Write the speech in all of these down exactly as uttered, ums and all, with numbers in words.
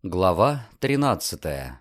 Глава тринадцатая.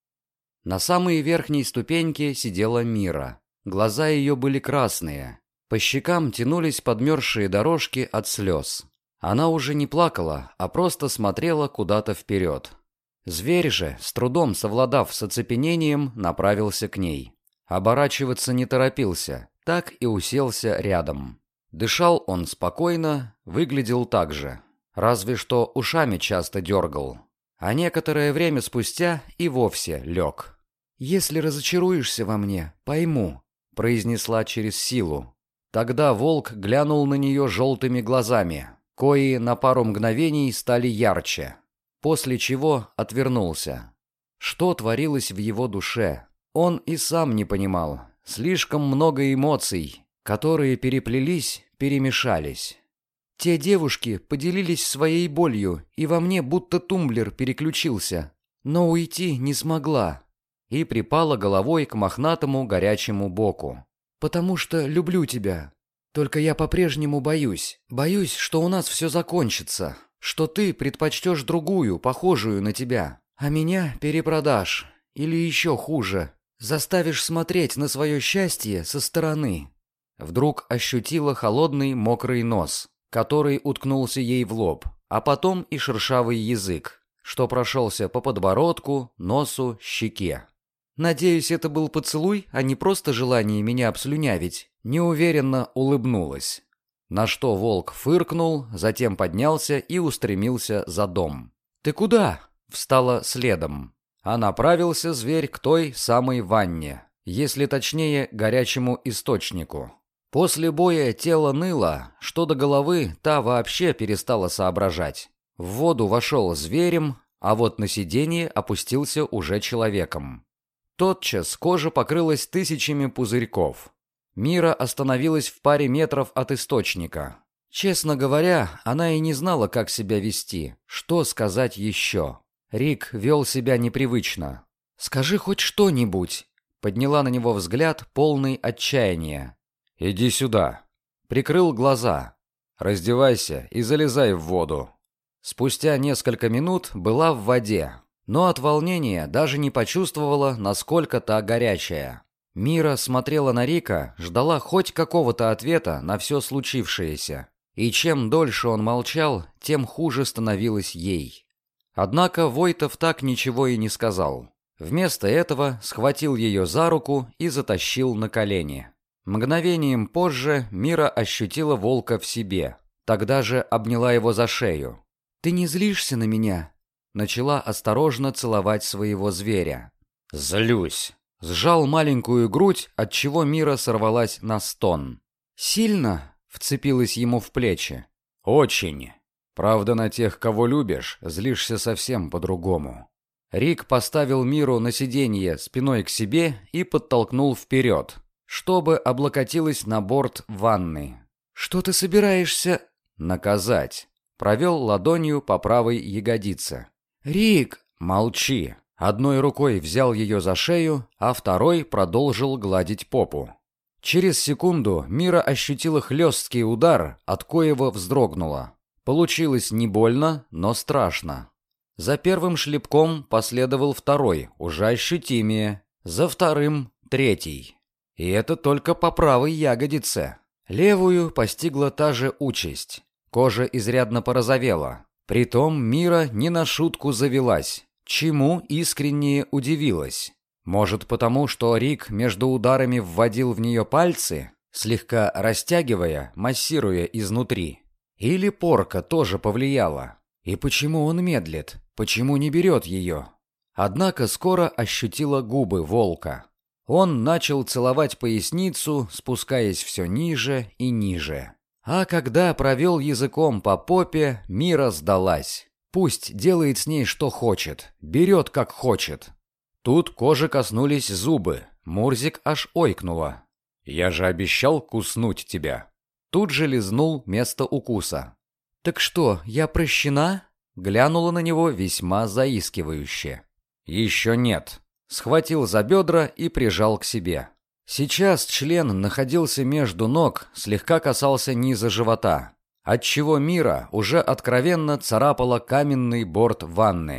На самой верхней ступеньке сидела Мира. Глаза ее были красные. По щекам тянулись подмерзшие дорожки от слез. Она уже не плакала, а просто смотрела куда-то вперед. Зверь же, с трудом совладав с оцепенением, направился к ней. Оборачиваться не торопился, так и уселся рядом. Дышал он спокойно, выглядел так же. Разве что ушами часто дергал. А некоторое время спустя и вовсе лег. «Если разочаруешься во мне, пойму», — произнесла через силу. Тогда волк глянул на нее желтыми глазами, кои на пару мгновений стали ярче, после чего отвернулся. Что творилось в его душе, он и сам не понимал. Слишком много эмоций, которые переплелись, перемешались. Те девушки поделились своей болью, и во мне будто тумблер переключился, но уйти не смогла. И припала головой к мохнатому горячему боку. «Потому что люблю тебя. Только я по-прежнему боюсь. Боюсь, что у нас все закончится, что ты предпочтешь другую, похожую на тебя, а меня перепродашь. Или еще хуже, заставишь смотреть на свое счастье со стороны». Вдруг ощутила холодный мокрый нос, который уткнулся ей в лоб, а потом и шершавый язык, что прошелся по подбородку, носу, щеке. «Надеюсь, это был поцелуй, а не просто желание меня обслюнявить», неуверенно улыбнулась. На что волк фыркнул, затем поднялся и устремился за дом. «Ты куда?» — встала следом. А направился зверь к той самой ванне, если точнее, горячему источнику. После боя тело ныло, что до головы та вообще перестала соображать. В воду вошел зверем, а вот на сиденье опустился уже человеком. Тотчас кожа покрылась тысячами пузырьков. Мира остановилась в паре метров от источника. Честно говоря, она и не знала, как себя вести, что сказать еще. Рик вел себя непривычно. «Скажи хоть что-нибудь», — подняла на него взгляд, полный отчаяния. «Иди сюда». Прикрыл глаза. «Раздевайся и залезай в воду». Спустя несколько минут была в воде, но от волнения даже не почувствовала, насколько та горячая. Мира смотрела на Рика, ждала хоть какого-то ответа на все случившееся. И чем дольше он молчал, тем хуже становилось ей. Однако Войтов так ничего и не сказал. Вместо этого схватил ее за руку и затащил на колени. Мгновением позже Мира ощутила волка в себе. Тогда же обняла его за шею. «Ты не злишься на меня?» Начала осторожно целовать своего зверя. «Злюсь!» Сжал маленькую грудь, отчего Мира сорвалась на стон. «Сильно?» — вцепилась ему в плечи. «Очень. Правда, на тех, кого любишь, злишься совсем по-другому». Рик поставил Миру на сиденье спиной к себе и подтолкнул вперед, чтобы облокотилась на борт ванны. «Что ты собираешься?» «Наказать». Провел ладонью по правой ягодице. «Рик!» «Молчи». Одной рукой взял ее за шею, а второй продолжил гладить попу. Через секунду Мира ощутила хлесткий удар, от коего вздрогнула. Получилось не больно, но страшно. За первым шлепком последовал второй, уже ощутимее. За вторым — третий. И это только по правой ягодице. Левую постигла та же участь. Кожа изрядно порозовела. Притом Мира не на шутку завелась, чему искренне удивилась. Может, потому что Рик между ударами вводил в нее пальцы, слегка растягивая, массируя изнутри. Или порка тоже повлияла. И почему он медлит? Почему не берет ее? Однако скоро ощутила губы волка. Он начал целовать поясницу, спускаясь все ниже и ниже. А когда провел языком по попе, Мира сдалась. Пусть делает с ней что хочет, берет как хочет. Тут кожи коснулись зубы, Мурзик аж ойкнула. «Я же обещал куснуть тебя». Тут же лизнул место укуса. «Так что, я прощена?» Глянула на него весьма заискивающе. «Еще нет». Схватил за бедра и прижал к себе. Сейчас член находился между ног, слегка касался низа живота, отчего Мира уже откровенно царапала каменный борт ванны.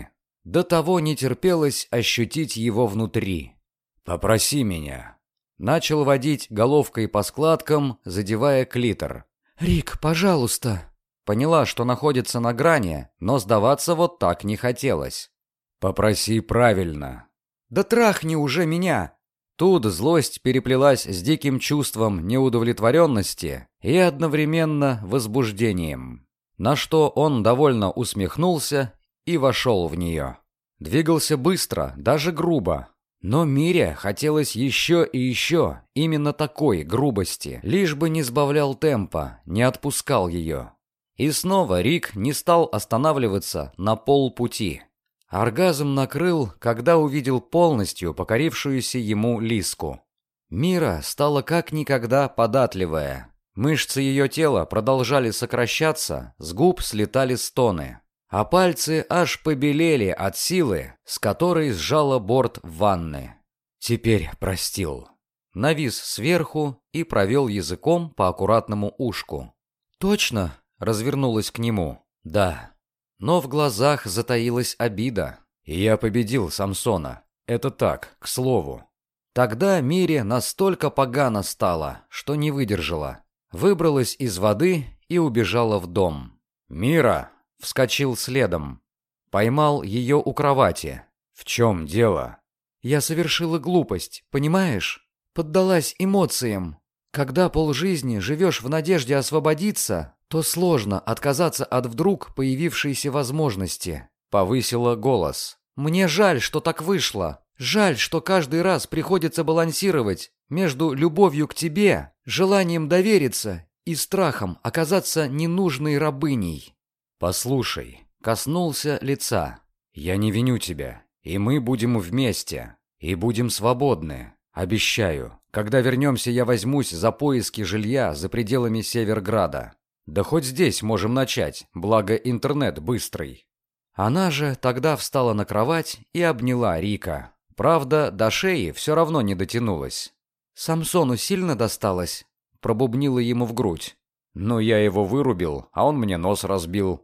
До того не терпелось ощутить его внутри. «Попроси меня». Начал водить головкой по складкам, задевая клитор. «Рик, пожалуйста». Поняла, что находится на грани, но сдаваться вот так не хотелось. «Попроси правильно». «Да трахни уже меня!» Тут злость переплелась с диким чувством неудовлетворенности и одновременно возбуждением, на что он довольно усмехнулся и вошел в нее. Двигался быстро, даже грубо. Но Мире хотелось еще и еще именно такой грубости, лишь бы не сбавлял темпа, не отпускал ее. И снова Рик не стал останавливаться на полпути. Оргазм накрыл, когда увидел полностью покорившуюся ему Лиску. Мира стала как никогда податливая. Мышцы ее тела продолжали сокращаться, с губ слетали стоны. А пальцы аж побелели от силы, с которой сжала борт ванны. Теперь простил. Навис сверху и провел языком по аккуратному ушку. «Точно?» — развернулась к нему. «Да». Но в глазах затаилась обида. И я победил Самсона. Это так, к слову. Тогда Мире настолько погано стало, что не выдержала. Выбралась из воды и убежала в дом. «Мира!» Вскочил следом. Поймал ее у кровати. «В чем дело?» «Я совершила глупость, понимаешь? Поддалась эмоциям. Когда полжизни живешь в надежде освободиться, то сложно отказаться от вдруг появившейся возможности». Повысила голос. «Мне жаль, что так вышло. Жаль, что каждый раз приходится балансировать между любовью к тебе, желанием довериться и страхом оказаться ненужной рабыней». «Послушай», — коснулся лица, — «я не виню тебя, и мы будем вместе, и будем свободны. Обещаю, когда вернемся, я возьмусь за поиски жилья за пределами Северграда. Да хоть здесь можем начать, благо интернет быстрый». Она же тогда встала на кровать и обняла Рика. Правда, до шеи все равно не дотянулась. «Самсону сильно досталось?» — пробубнила ему в грудь. «Но я его вырубил, а он мне нос разбил».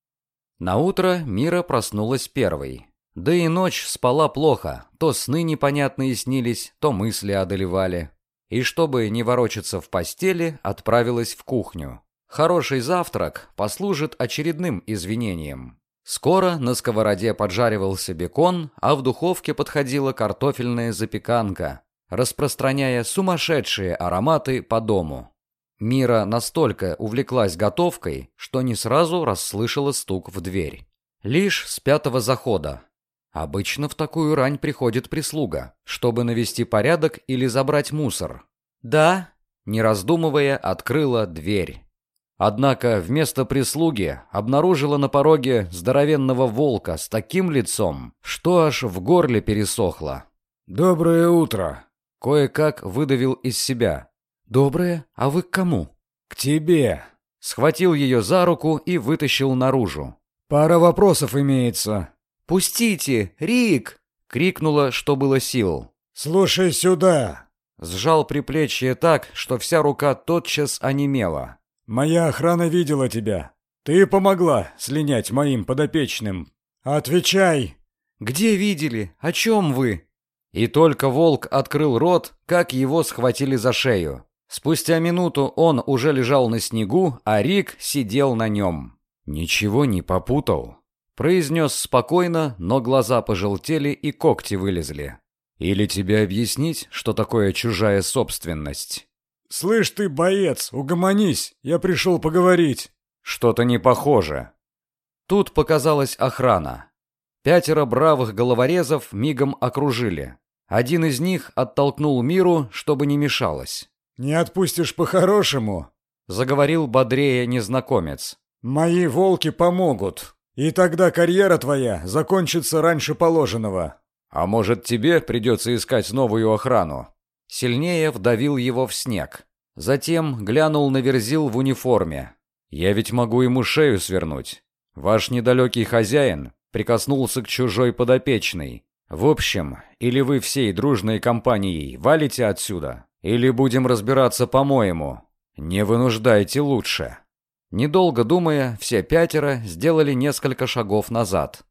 Наутро Мира проснулась первой. Да и ночь спала плохо, то сны непонятные снились, то мысли одолевали. И чтобы не ворочаться в постели, отправилась в кухню. Хороший завтрак послужит очередным извинением. Скоро на сковороде поджаривался бекон, а в духовке подходила картофельная запеканка, распространяя сумасшедшие ароматы по дому. Мира настолько увлеклась готовкой, что не сразу расслышала стук в дверь. Лишь с пятого захода. Обычно в такую рань приходит прислуга, чтобы навести порядок или забрать мусор. «Да», не раздумывая, открыла дверь. Однако вместо прислуги обнаружила на пороге здоровенного волка с таким лицом, что аж в горле пересохло. «Доброе утро!» Кое-как выдавил из себя. «Доброе? А вы к кому?» «К тебе!» Схватил ее за руку и вытащил наружу. «Пара вопросов имеется». «Пустите! Рик!» — крикнула, что было сил. «Слушай сюда!» Сжал приплечье так, что вся рука тотчас онемела. «Моя охрана видела тебя. Ты помогла слинять моим подопечным. Отвечай!» «Где видели? О чем вы?» И только волк открыл рот, как его схватили за шею. Спустя минуту он уже лежал на снегу, а Рик сидел на нем. «Ничего не попутал», — произнес спокойно, но глаза пожелтели и когти вылезли. «Или тебе объяснить, что такое чужая собственность?» «Слышь ты, боец, угомонись, я пришел поговорить». «Что-то не похоже». Тут показалась охрана. Пятеро бравых головорезов мигом окружили. Один из них оттолкнул Миру, чтобы не мешалось. «Не отпустишь по-хорошему?» — заговорил бодрее незнакомец. «Мои волки помогут, и тогда карьера твоя закончится раньше положенного». «А может, тебе придется искать новую охрану?» Сильнее вдавил его в снег. Затем глянул на Верзил в униформе. «Я ведь могу ему шею свернуть. Ваш недалекий хозяин прикоснулся к чужой подопечной. В общем, или вы всей дружной компанией валите отсюда, или будем разбираться по-моему. Не вынуждайте лучше». Недолго думая, все пятеро сделали несколько шагов назад.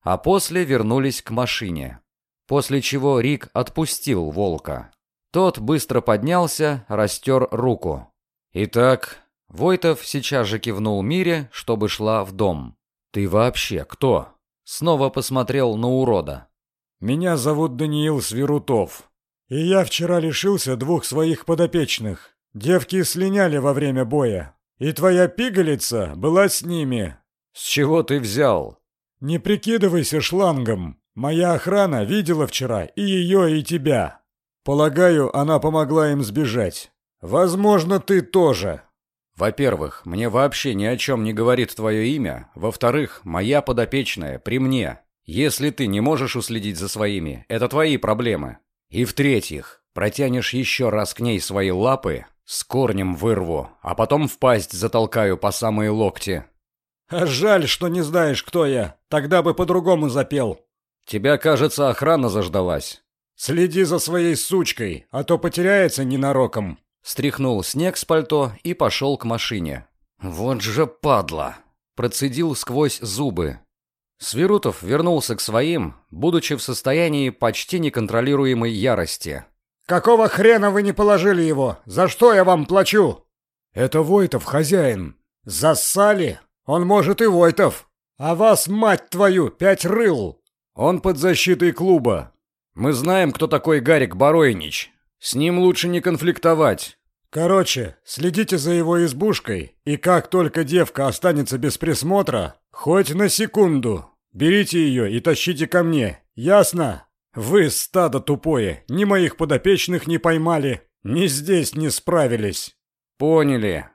а после вернулись к машине. После чего Рик отпустил волка. Тот быстро поднялся, растер руку. «Итак...» Войтов сейчас же кивнул Мире, чтобы шла в дом. «Ты вообще кто?» Снова посмотрел на урода. «Меня зовут Даниил Свирутов. И я вчера лишился двух своих подопечных. Девки слиняли во время боя. И твоя пигалица была с ними». «С чего ты взял?» «Не прикидывайся шлангом. Моя охрана видела вчера и ее, и тебя. Полагаю, она помогла им сбежать. Возможно, ты тоже». «Во-первых, мне вообще ни о чем не говорит твое имя. Во-вторых, моя подопечная при мне. Если ты не можешь уследить за своими, это твои проблемы. И в-третьих, протянешь еще раз к ней свои лапы, с корнем вырву, а потом в пасть затолкаю по самые локти». «А жаль, что не знаешь, кто я. Тогда бы по-другому запел». «Тебя, кажется, охрана заждалась». «Следи за своей сучкой, а то потеряется ненароком». Стряхнул снег с пальто и пошел к машине. «Вот же падла!» Процедил сквозь зубы. Свирутов вернулся к своим, будучи в состоянии почти неконтролируемой ярости. «Какого хрена вы не положили его? За что я вам плачу?» «Это Войтов, хозяин». «Зассали? Он, может, и Войтов. А вас, мать твою, пять рыл!» «Он под защитой клуба. Мы знаем, кто такой Гарик Баройнич. С ним лучше не конфликтовать». «Короче, следите за его избушкой, и как только девка останется без присмотра, хоть на секунду, берите ее и тащите ко мне, ясно? Вы, стадо тупое, ни моих подопечных не поймали, ни здесь не справились». «Поняли».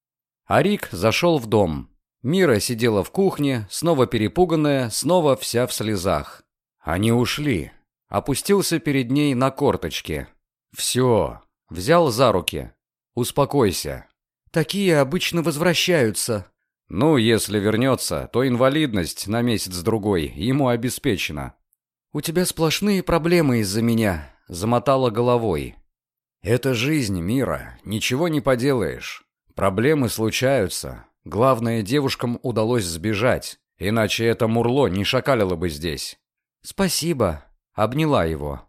Арик зашел в дом. Мира сидела в кухне, снова перепуганная, снова вся в слезах. Они ушли. Опустился перед ней на корточки. «Все». Взял за руки. «Успокойся». «Такие обычно возвращаются». «Ну, если вернется, то инвалидность на месяц-другой ему обеспечена». «У тебя сплошные проблемы из-за меня», — замотала головой. «Это жизнь, Мира, ничего не поделаешь. Проблемы случаются. Главное, девушкам удалось сбежать, иначе это мурло не шакалило бы здесь». «Спасибо», — обняла его.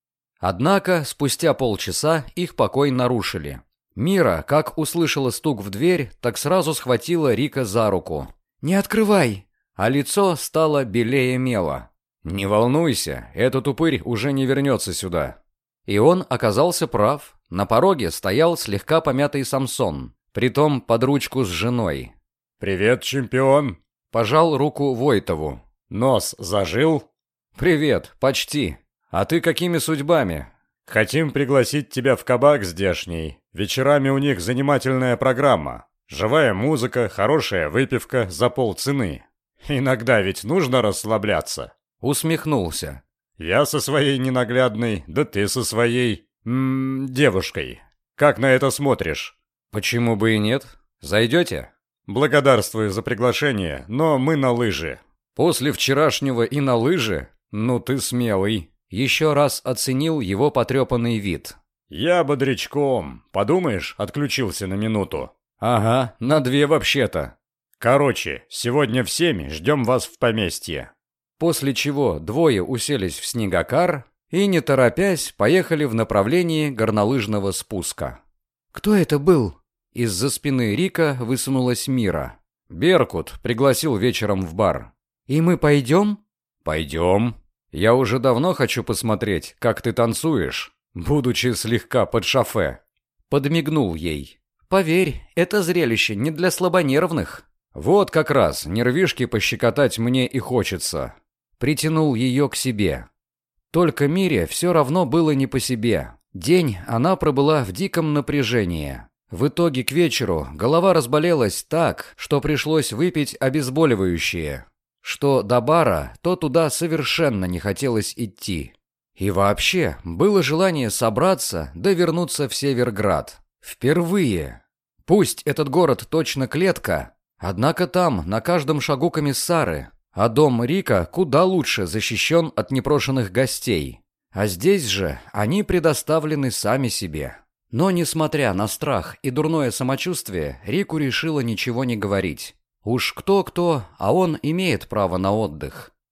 Однако, спустя полчаса их покой нарушили. Мира, как услышала стук в дверь, так сразу схватила Рика за руку. «Не открывай!» А лицо стало белее мела. «Не волнуйся, этот упырь уже не вернется сюда». И он оказался прав. На пороге стоял слегка помятый Самсон, притом под ручку с женой. «Привет, чемпион!» Пожал руку Войтову. «Нос зажил?» «Привет, почти. А ты какими судьбами?» «Хотим пригласить тебя в кабак здешний. Вечерами у них занимательная программа. Живая музыка, хорошая выпивка за полцены. Иногда ведь нужно расслабляться». Усмехнулся. «Я со своей ненаглядной, да ты со своей... М -м, девушкой. Как на это смотришь?» «Почему бы и нет? Зайдете?» «Благодарствую за приглашение, но мы на лыжи». «После вчерашнего и на лыжи? Ну ты смелый». Еще раз оценил его потрепанный вид. «Я бодрячком. Подумаешь, отключился на минуту». «Ага, на две вообще-то». «Короче, сегодня в семь ждем вас в поместье». После чего двое уселись в снегокар и, не торопясь, поехали в направлении горнолыжного спуска. «Кто это был?» Из-за спины Рика высунулась Мира. «Беркут пригласил вечером в бар». «И мы пойдем?» «Пойдем. Я уже давно хочу посмотреть, как ты танцуешь, будучи слегка под шофе». Подмигнул ей. «Поверь, это зрелище не для слабонервных». «Вот как раз нервишки пощекотать мне и хочется». Притянул ее к себе. Только Мире все равно было не по себе. День она пробыла в диком напряжении. В итоге к вечеру голова разболелась так, что пришлось выпить обезболивающее. Что до бара, то туда совершенно не хотелось идти. И вообще, было желание собраться да вернуться в Северград. Впервые. Пусть этот город точно клетка, однако там на каждом шагу комиссары, а дом Рика куда лучше защищен от непрошенных гостей. А здесь же они предоставлены сами себе. Но, несмотря на страх и дурное самочувствие, Рику решила ничего не говорить. Уж кто-кто, а он имеет право на отдых.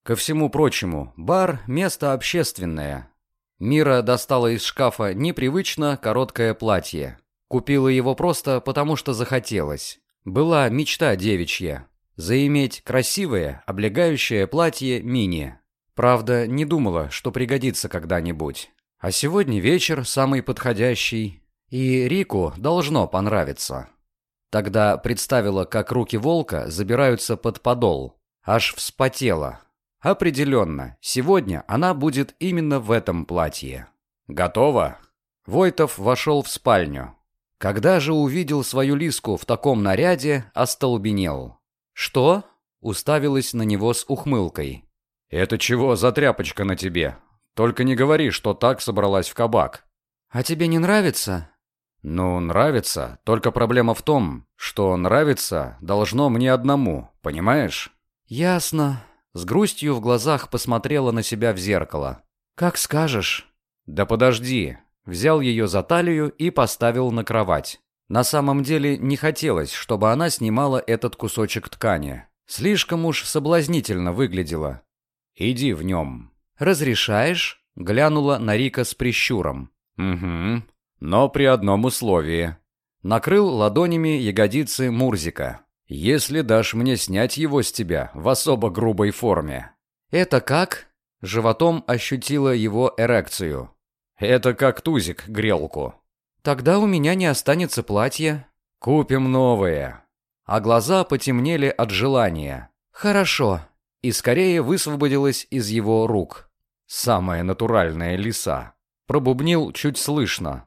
Ко всему прочему, бар – место общественное. Мира достала из шкафа непривычно короткое платье. Купила его просто потому, что захотелось. Была мечта девичья – заиметь красивое, облегающее платье мини. Правда, не думала, что пригодится когда-нибудь. А сегодня вечер самый подходящий, и Рику должно понравиться. Тогда представила, как руки волка забираются под подол. Аж вспотела. Определенно, сегодня она будет именно в этом платье. «Готово?» Войтов вошел в спальню. Когда же увидел свою Лиску в таком наряде, остолбенел. «Что?» — уставилась на него с ухмылкой. «Это чего за тряпочка на тебе? Только не говори, что так собралась в кабак». «А тебе не нравится?» «Ну, нравится. Только проблема в том, что нравится должно мне одному, понимаешь?» «Ясно». С грустью в глазах посмотрела на себя в зеркало. «Как скажешь». «Да подожди». Взял ее за талию и поставил на кровать. На самом деле не хотелось, чтобы она снимала этот кусочек ткани. Слишком уж соблазнительно выглядела. «Иди в нем». «Разрешаешь?» — глянула на Рика с прищуром. «Угу. Но при одном условии». Накрыл ладонями ягодицы Мурзика. «Если дашь мне снять его с тебя в особо грубой форме». «Это как?» Животом ощутила его эрекцию. «Это как тузик грелку». «Тогда у меня не останется платья». «Купим новое». А глаза потемнели от желания. «Хорошо». И скорее высвободилась из его рук. «Самая натуральная лиса». Пробубнил чуть слышно.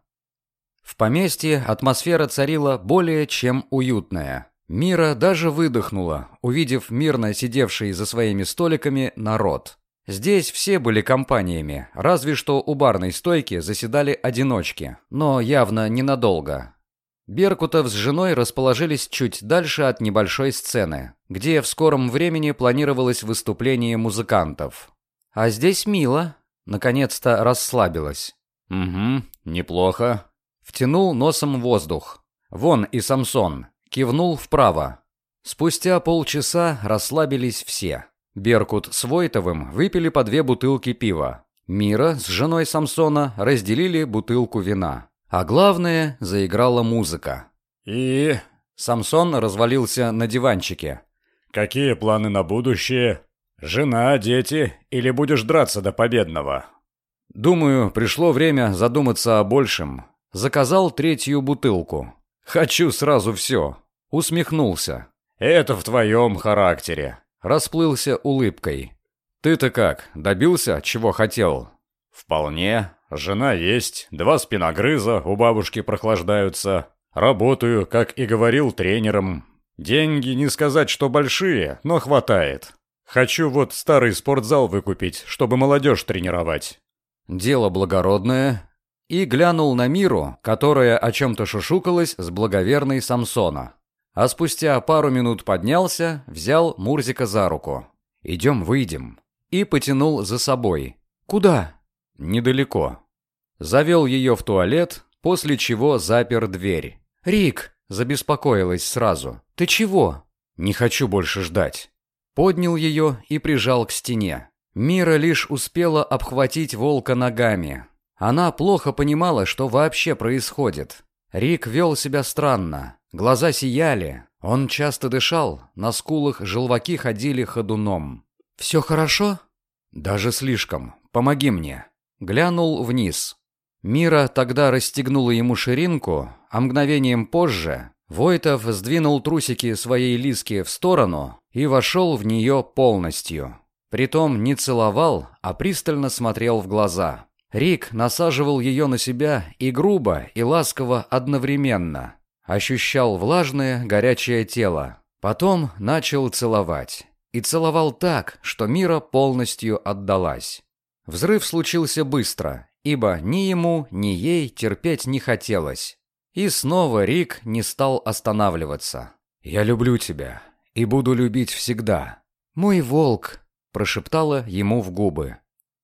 В поместье атмосфера царила более чем уютная. Мира даже выдохнула, увидев мирно сидевший за своими столиками народ. Здесь все были компаниями, разве что у барной стойки заседали одиночки, но явно ненадолго. Беркутов с женой расположились чуть дальше от небольшой сцены, где в скором времени планировалось выступление музыкантов. «А здесь мило», наконец-то расслабилась. «Угу, неплохо». Втянул носом воздух. «Вон и Самсон». Кивнул вправо. Спустя полчаса расслабились все. Беркут с Войтовым выпили по две бутылки пива. Мира с женой Самсона разделили бутылку вина. А главное, заиграла музыка. «И...» Самсон развалился на диванчике. «Какие планы на будущее? Жена, дети или будешь драться до победного?» «Думаю, пришло время задуматься о большем». Заказал третью бутылку. «Хочу сразу все». Усмехнулся. «Это в твоем характере». Расплылся улыбкой. «Ты-то как, добился, чего хотел?» «Вполне. Жена есть, два спиногрыза у бабушки прохлаждаются. Работаю, как и говорил, тренером. Деньги не сказать, что большие, но хватает. Хочу вот старый спортзал выкупить, чтобы молодежь тренировать». «Дело благородное». И глянул на Миру, которая о чем-то шушукалась с благоверной Самсона. А спустя пару минут поднялся, взял Мурзика за руку. «Идем, выйдем». И потянул за собой. «Куда?» «Недалеко». Завел ее в туалет, после чего запер дверь. «Рик!» – забеспокоилась сразу. «Ты чего?» «Не хочу больше ждать». Поднял ее и прижал к стене. Мира лишь успела обхватить волка ногами. Она плохо понимала, что вообще происходит. Рик вел себя странно. Глаза сияли. Он часто дышал, на скулах желваки ходили ходуном. «Все хорошо?» «Даже слишком. Помоги мне». Глянул вниз. Мира тогда расстегнула ему ширинку, а мгновением позже Войтов сдвинул трусики своей Лиски в сторону и вошел в нее полностью. Притом не целовал, а пристально смотрел в глаза. Рик насаживал ее на себя и грубо, и ласково одновременно. Ощущал влажное, горячее тело. Потом начал целовать. И целовал так, что Мира полностью отдалась. Взрыв случился быстро, ибо ни ему, ни ей терпеть не хотелось. И снова Рик не стал останавливаться. «Я люблю тебя и буду любить всегда. Мой волк», – прошептала ему в губы.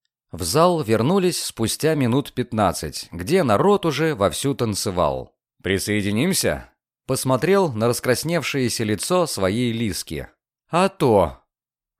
В зал вернулись спустя минут пятнадцать, где народ уже вовсю танцевал. «Присоединимся?» Посмотрел на раскрасневшееся лицо своей Лиски. «А то!»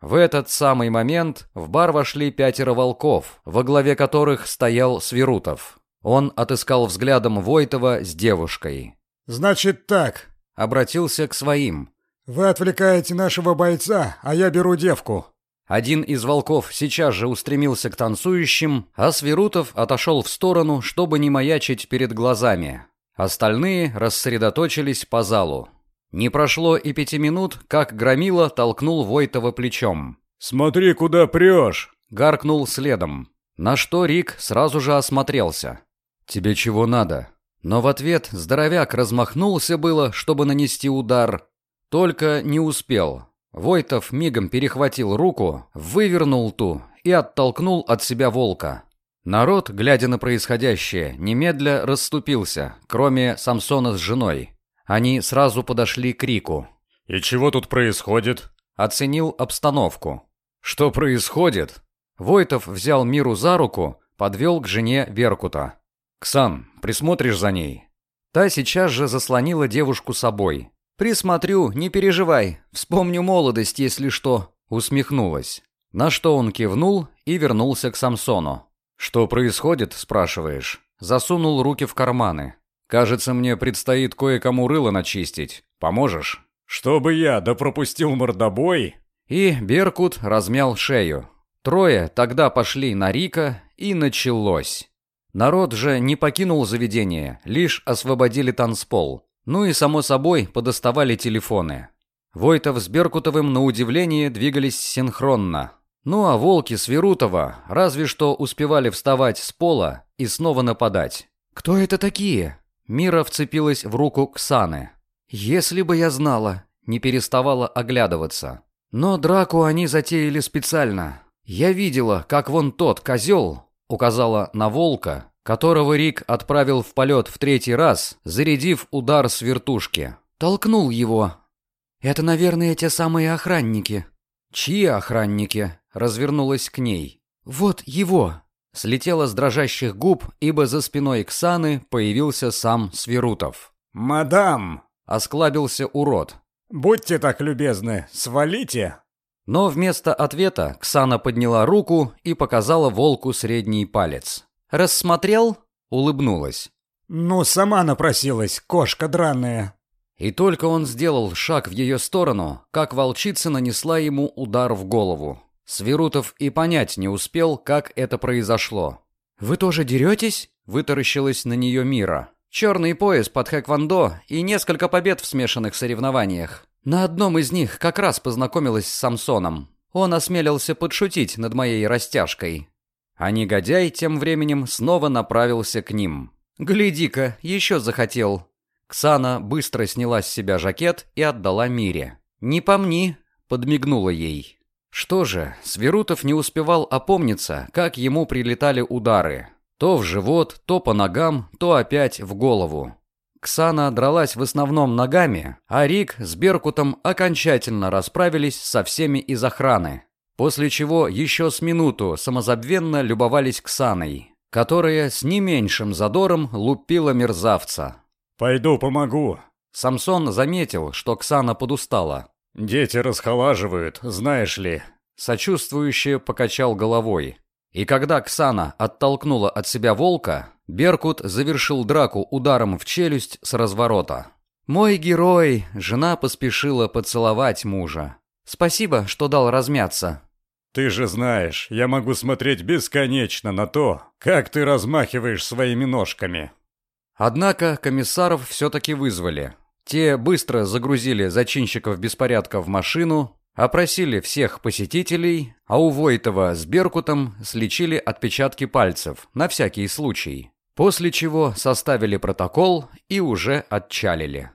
В этот самый момент в бар вошли пятеро волков, во главе которых стоял Свирутов. Он отыскал взглядом Войтова с девушкой. «Значит так», — обратился к своим. «Вы отвлекаете нашего бойца, а я беру девку». Один из волков сейчас же устремился к танцующим, а Свирутов отошел в сторону, чтобы не маячить перед глазами. Остальные рассредоточились по залу. Не прошло и пяти минут, как Громила толкнул Войтова плечом. «Смотри, куда прешь!» — гаркнул следом. На что Рик сразу же осмотрелся. «Тебе чего надо?» Но в ответ здоровяк размахнулся было, чтобы нанести удар. Только не успел. Войтов мигом перехватил руку, вывернул ту и оттолкнул от себя волка. Народ, глядя на происходящее, немедля расступился, кроме Самсона с женой. Они сразу подошли к Рику. «И чего тут происходит?» Оценил обстановку. «Что происходит?» Войтов взял Миру за руку, подвел к жене Беркута. «Ксан, присмотришь за ней?» Та сейчас же заслонила девушку собой. «Присмотрю, не переживай, вспомню молодость, если что», — усмехнулась. На что он кивнул и вернулся к Самсону. «Что происходит?» — спрашиваешь. Засунул руки в карманы. «Кажется, мне предстоит кое-кому рыло начистить. Поможешь?» «Чтобы я, да пропустил мордобой?» И Беркут размял шею. Трое тогда пошли на Рика, и началось. Народ же не покинул заведение, лишь освободили танцпол. Ну и, само собой, подоставали телефоны. Войтов с Беркутовым, на удивление, двигались синхронно. Ну а волки Свирутова разве что успевали вставать с пола и снова нападать. «Кто это такие?» Мира вцепилась в руку Ксаны. «Если бы я знала», не переставала оглядываться. Но драку они затеяли специально. Я видела, как вон тот козел, указала на волка, которого Рик отправил в полет в третий раз, зарядив удар с вертушки. Толкнул его. «Это, наверное, те самые охранники». «Чьи охранники?» Развернулась к ней. «Вот его!» Слетела с дрожащих губ, ибо за спиной Ксаны появился сам Свирутов. «Мадам!» Осклабился урод. «Будьте так любезны, свалите!» Но вместо ответа Ксана подняла руку и показала волку средний палец. «Рассмотрел?» Улыбнулась. «Ну, сама напросилась, кошка драная!» И только он сделал шаг в ее сторону, как волчица нанесла ему удар в голову. Свирутов и понять не успел, как это произошло. «Вы тоже деретесь?» – вытаращилась на нее Мира. «Черный пояс под хэквондо и несколько побед в смешанных соревнованиях. На одном из них как раз познакомилась с Самсоном. Он осмелился подшутить над моей растяжкой». А негодяй тем временем снова направился к ним. «Гляди-ка, еще захотел». Ксана быстро сняла с себя жакет и отдала Мире. «Не помни», – подмигнула ей. Что же, Свирутов не успевал опомниться, как ему прилетали удары. То в живот, то по ногам, то опять в голову. Ксана дралась в основном ногами, а Рик с Беркутом окончательно расправились со всеми из охраны. После чего еще с минуту самозабвенно любовались Ксаной, которая с не меньшим задором лупила мерзавца. «Пойду помогу». Самсон заметил, что Ксана подустала. «Дети расхолаживают, знаешь ли». Сочувствующе покачал головой. И когда Ксана оттолкнула от себя волка, Беркут завершил драку ударом в челюсть с разворота. «Мой герой!» — жена поспешила поцеловать мужа. «Спасибо, что дал размяться». «Ты же знаешь, я могу смотреть бесконечно на то, как ты размахиваешь своими ножками». Однако комиссаров все-таки вызвали. Те быстро загрузили зачинщиков беспорядка в машину, опросили всех посетителей, а у Войтова с Беркутом сличили отпечатки пальцев, на всякий случай. После чего составили протокол и уже отчалили.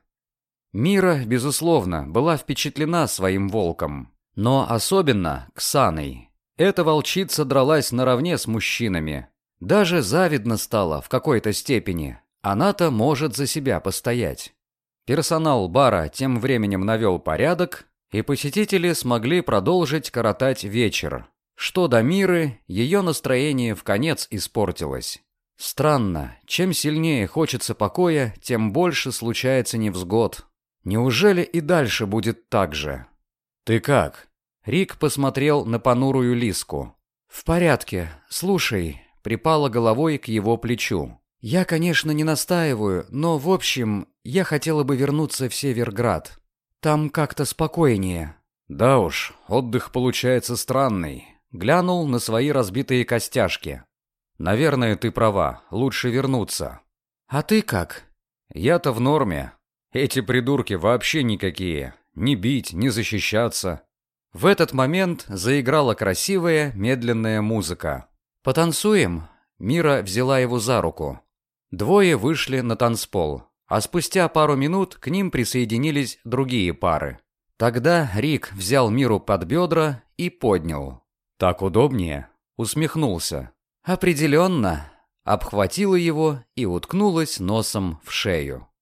Мира, безусловно, была впечатлена своим волком, но особенно Ксаной. Эта волчица дралась наравне с мужчинами. Даже завидно стало в какой-то степени. Она-то может за себя постоять. Персонал бара тем временем навел порядок, и посетители смогли продолжить коротать вечер. Что до Миры, ее настроение вконец испортилось. Странно, чем сильнее хочется покоя, тем больше случается невзгод. Неужели и дальше будет так же? «Ты как?» Рик посмотрел на понурую Лиску. «В порядке. Слушай», — припала головой к его плечу. «Я, конечно, не настаиваю, но, в общем, я хотела бы вернуться в Северград. Там как-то спокойнее». «Да уж, отдых получается странный». Глянул на свои разбитые костяшки. «Наверное, ты права. Лучше вернуться». «А ты как?» «Я-то в норме. Эти придурки вообще никакие. Ни бить, ни защищаться». В этот момент заиграла красивая, медленная музыка. «Потанцуем?» Мира взяла его за руку. Двое вышли на танцпол, а спустя пару минут к ним присоединились другие пары. Тогда Рик взял Миру под бедра и поднял. «Так удобнее?» Усмехнулся. «Определенно». Обхватила его и уткнулась носом в шею.